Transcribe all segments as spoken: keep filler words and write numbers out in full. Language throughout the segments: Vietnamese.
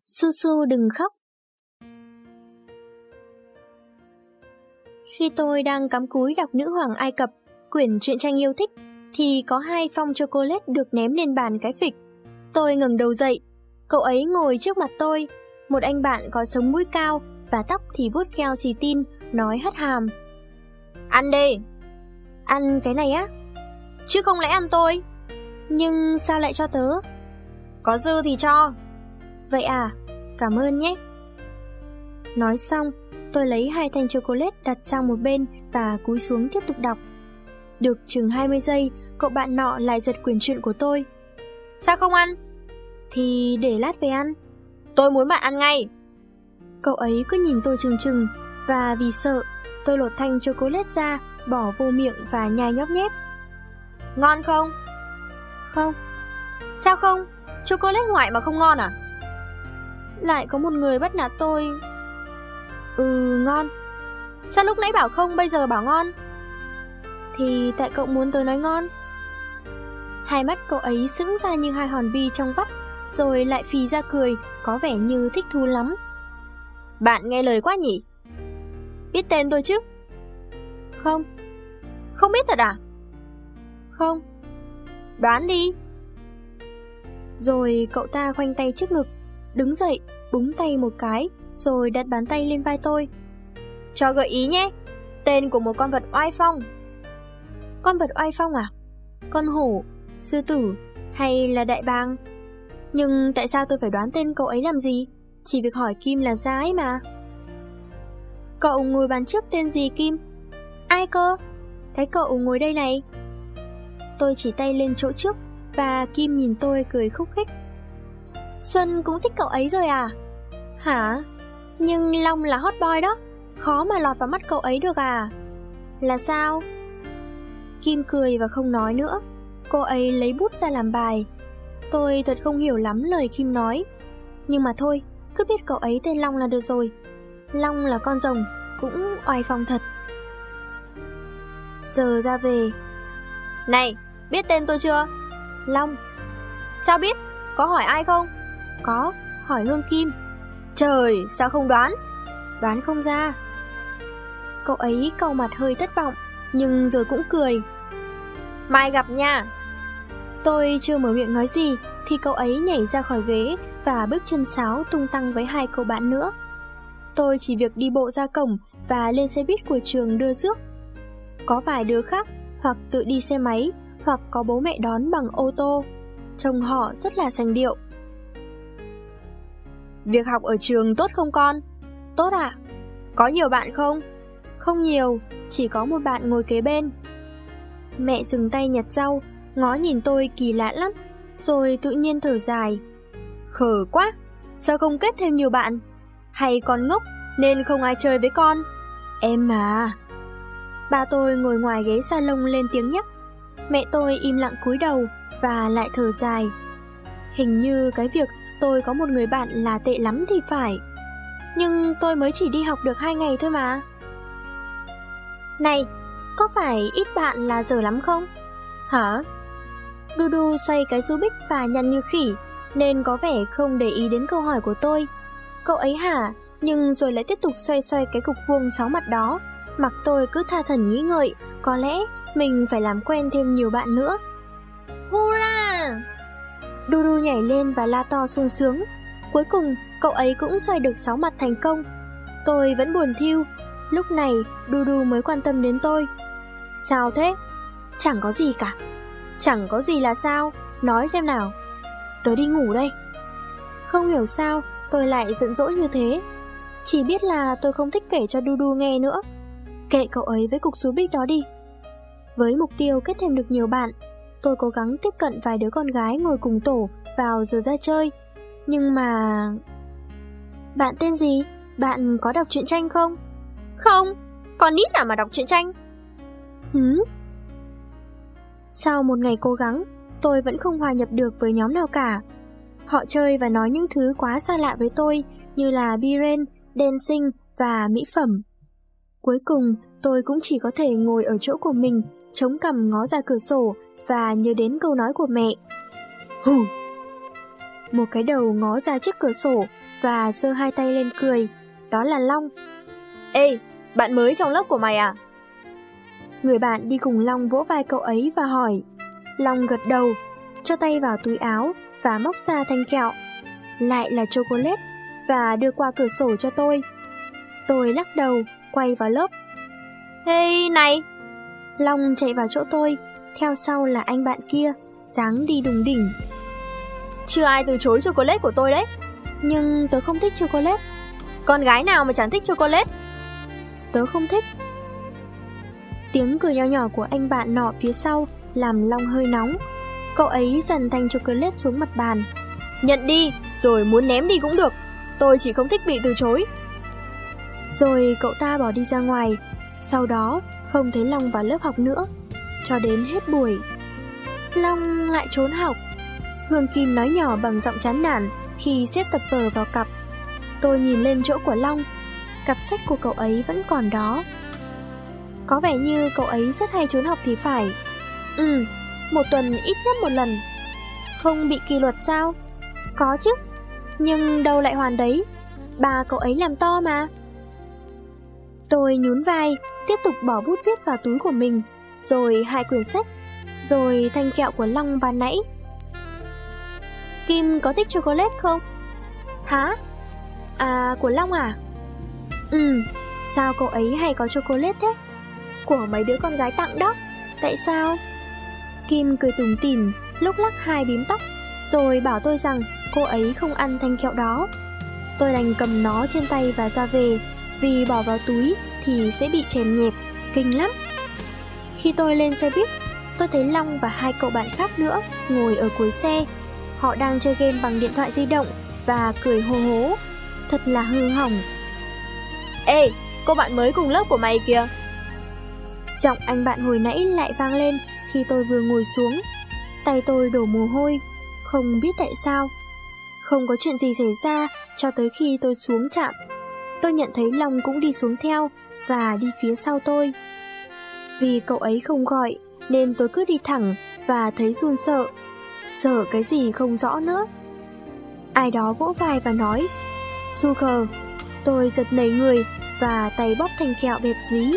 Su Su đừng khóc. Khi tôi đang cắm cúi đọc Nữ hoàng Ai Cập, quyển truyện tranh yêu thích, thì có hai phong chocolate được ném lên bàn cái phịch. Tôi ngẩng đầu dậy, cậu ấy ngồi trước mặt tôi, một anh bạn có sống mũi cao và tóc thì vuốt keo xì tin, nói hất hàm. Ăn đi. Ăn cái này á? Chứ không lẽ ăn tôi? Nhưng sao lại cho tớ? Có dư thì cho. Vậy à, cảm ơn nhé. Nói xong, tôi lấy hai thanh chocolate đặt sang một bên và cúi xuống tiếp tục đọc. Được chừng hai mươi giây, cậu bạn nọ lại giật quyển truyện của tôi. Sao không ăn? Thì để lát về ăn. Tôi muốn bạn ăn ngay. Cậu ấy cứ nhìn tôi chừng chừng, và vì sợ, tôi lột thanh chocolate ra, bỏ vô miệng và nhai nhóp nhép. Ngon không? Không. Sao không? Chocolate ngoại mà không ngon à? Lại có một người bắt nạt tôi. Ừ, ngon. Sao lúc nãy bảo không, bây giờ bảo ngon? Thì tại cậu muốn tôi nói ngon. Hai mắt cậu ấy sững ra như hai hòn bi trong vắt, rồi lại phì ra cười, có vẻ như thích thú lắm. Bạn nghe lời quá nhỉ? Biết tên tôi chứ? Không. Không biết thật à? Không. Đoán đi. Rồi cậu ta khoanh tay trước ngực, đứng dậy, búng tay một cái, rồi đặt bàn tay lên vai tôi. Cho gợi ý nhé, tên của một con vật oai phong. Con vật oai phong à? Con hổ, sư tử hay là đại bàng? Nhưng tại sao tôi phải đoán tên cậu ấy làm gì? Chỉ việc hỏi Kim là ra ấy mà. Cậu ngồi bàn trước tên gì Kim? Ai cơ? Cái cậu ngồi đây này. Tôi chỉ tay lên chỗ trước, và Kim nhìn tôi cười khúc khích. Xuân cũng thích cậu ấy rồi à? Hả? Nhưng Long là hot boy đó, khó mà lọt vào mắt cậu ấy được à? Là sao? Kim cười và không nói nữa. Cô ấy lấy bút ra làm bài. Tôi thật không hiểu lắm lời Kim nói. Nhưng mà thôi, cứ biết cậu ấy tên Long là được rồi. Long là con rồng, cũng oai phong thật. Giờ ra về. Này, biết tên tôi chưa? Long. Sao biết? Có hỏi ai không? Có, hỏi Hương Kim. Trời, sao không đoán? Đoán không ra. Cậu ấy cau mặt hơi thất vọng, nhưng rồi cũng cười. Mai gặp nha. Tôi chưa mở miệng nói gì thì cậu ấy nhảy ra khỏi ghế và bước chân sáo tung tăng với hai cậu bạn nữa. Tôi chỉ việc đi bộ ra cổng và lên xe buýt của trường đưa rước. Có vài đứa khác hoặc tự đi xe máy, hoặc có bố mẹ đón bằng ô tô. Trông họ rất là sành điệu. Việc học ở trường tốt không con? Tốt ạ. À? Có nhiều bạn không? Không nhiều, chỉ có một bạn ngồi kế bên. Mẹ dừng tay nhặt rau, ngó nhìn tôi kỳ lạ lắm, rồi tự nhiên thở dài. Khờ quá, sao không kết thêm nhiều bạn? Hay con ngốc nên không ai chơi với con? Em mà. Ba tôi ngồi ngoài ghế salon lên tiếng nhắc. Mẹ tôi im lặng cúi đầu và lại thở dài. Hình như cái việc tôi có một người bạn là tệ lắm thì phải. Nhưng tôi mới chỉ đi học được hai ngày thôi mà. Này, có phải ít bạn là dở lắm không? Hả? Dudu xoay cái Rubik và nhăn như khỉ, nên có vẻ không để ý đến câu hỏi của tôi. Cậu ấy hả? Nhưng rồi lại tiếp tục xoay xoay cái cục vuông sáu mặt đó. Mặc tôi cứ tha thẩn nghĩ ngợi, có lẽ mình phải làm quen thêm nhiều bạn nữa. Hurra! Dudu nhảy lên và la to sung sướng. Cuối cùng, cậu ấy cũng xoay được sáu mặt thành công. Tôi vẫn buồn thiu. Lúc này, Dudu mới quan tâm đến tôi. Sao thế? Chẳng có gì cả. Chẳng có gì là sao? Nói xem nào. Tớ đi ngủ đây. Không hiểu sao tôi lại giận dỗi như thế. Chỉ biết là tôi không thích kể cho Dudu nghe nữa. Kệ cậu ấy với cục Rubik đó đi. Với mục tiêu kết thêm được nhiều bạn, tôi cố gắng tiếp cận vài đứa con gái ngồi cùng tổ vào giờ ra chơi. Nhưng mà... Bạn tên gì? Bạn có đọc truyện tranh không? Không, con nít nào mà đọc truyện tranh. Hứ? Sau một ngày cố gắng, tôi vẫn không hòa nhập được với nhóm nào cả. Họ chơi và nói những thứ quá xa lạ với tôi, như là biren, dancing và mỹ phẩm. Cuối cùng, tôi cũng chỉ có thể ngồi ở chỗ của mình, chống cằm ngó ra cửa sổ và nhớ đến câu nói của mẹ. Hừ. một cái đầu ngó ra trước cửa sổ và giơ hai tay lên cười. Đó là Long. Ê, bạn mới trong lớp của mày à? Người bạn đi cùng Long vỗ vai cậu ấy và hỏi. Long gật đầu, cho tay vào túi áo và móc ra thanh kẹo. Lại là chocolate và đưa qua cửa sổ cho tôi. Tôi lắc đầu, quay vào lớp. Hey, này! Long chạy vào chỗ tôi, theo sau là anh bạn kia, dáng đi đùng đỉnh. Chưa ai từ chối chocolate của tôi đấy. Nhưng tớ không thích chocolate. Con gái nào mà chẳng thích chocolate? Tớ không thích. Tiếng cười nho nhỏ của anh bạn nọ phía sau làm Long hơi nóng. Cậu ấy dằn thanh chocolate xuống mặt bàn. Nhận đi, rồi muốn ném đi cũng được. Tôi chỉ không thích bị từ chối. Rồi cậu ta bỏ đi ra ngoài. Sau đó không thấy Long vào lớp học nữa, cho đến hết buổi. Long lại trốn học. Hương Kim nói nhỏ bằng giọng chán nản khi xếp tập vở vào cặp. Tôi nhìn lên chỗ của Long. Cặp sách của cậu ấy vẫn còn đó. Có vẻ như cậu ấy rất hay trốn học thì phải. Ừ, một tuần ít nhất một lần. Không bị kỷ luật sao? Có chứ, nhưng đâu lại hoàn đấy. Bà cậu ấy làm to mà. Tôi nhún vai, tiếp tục bỏ bút viết vào túi của mình, rồi hai quyển sách, rồi thanh kẹo của Long ban nãy. Kim có thích chocolate không? Hả? À, của Long à? Ừ, sao cậu ấy hay có chocolate thế? Của mấy đứa con gái tặng đó. Tại sao? Kim cười tủm tỉm, lúc lắc hai bím tóc, rồi bảo tôi rằng cô ấy không ăn thanh kẹo đó. Tôi đành cầm nó trên tay và ra về, vì bỏ vào túi thì sẽ bị chèn nhẹp, kinh lắm. Khi tôi lên xe buýt, tôi thấy Long và hai cậu bạn khác nữa ngồi ở cuối xe. Họ đang chơi game bằng điện thoại di động và cười hô hố. Thật là hư hỏng. Ê, cô bạn mới cùng lớp của mày kìa. Giọng anh bạn hồi nãy lại vang lên khi tôi vừa ngồi xuống. Tay tôi đổ mồ hôi, không biết tại sao. Không có chuyện gì xảy ra cho tới khi tôi xuống trạm. Tôi nhận thấy Long cũng đi xuống theo và đi phía sau tôi. Vì cậu ấy không gọi nên tôi cứ đi thẳng và thấy run sợ. Sợ cái gì không rõ nữa. Ai đó vỗ vai và nói Sugar. Tôi giật nảy người và tay bóp thanh kẹo bẹp dí.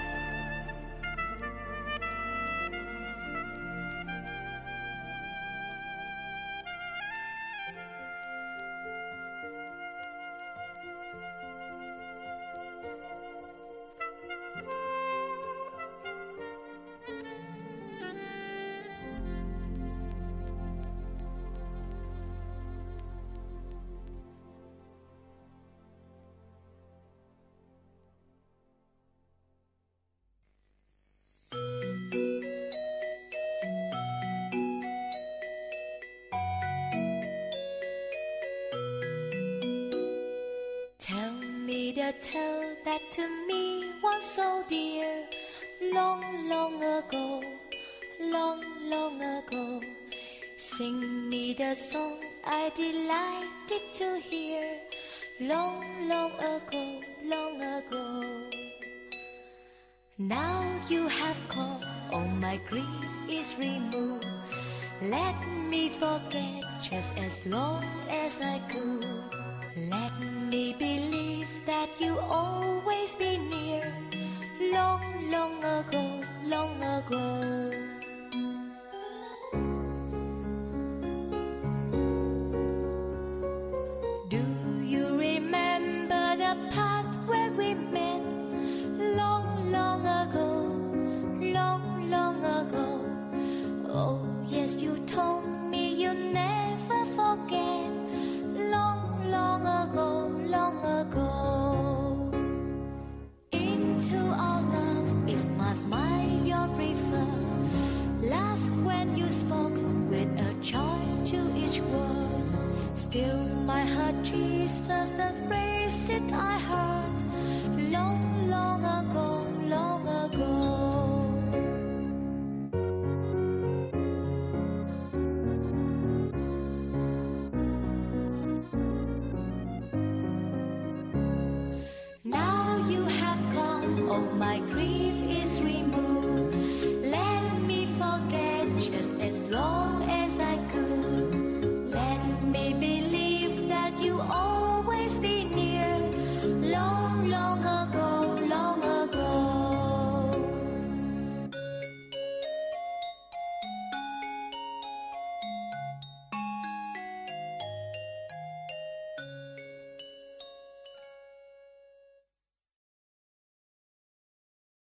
Tell that to me once so dear, long, long ago, long, long ago. Sing me the song I delighted to hear, long, long ago, long ago. Now you have come, all my grief is removed. Let me forget just as long as I could. Let me believe that you always be near. Long, long ago, long ago. Do you remember the path where we met? Long, long ago, long, long ago. Oh yes, you told me you never forget. Long, long ago, long ago. Into our love is my smile you prefer. Laugh when you spoke with a joy to each word. Still my heart Jesus, the phrase it I heard long, long ago.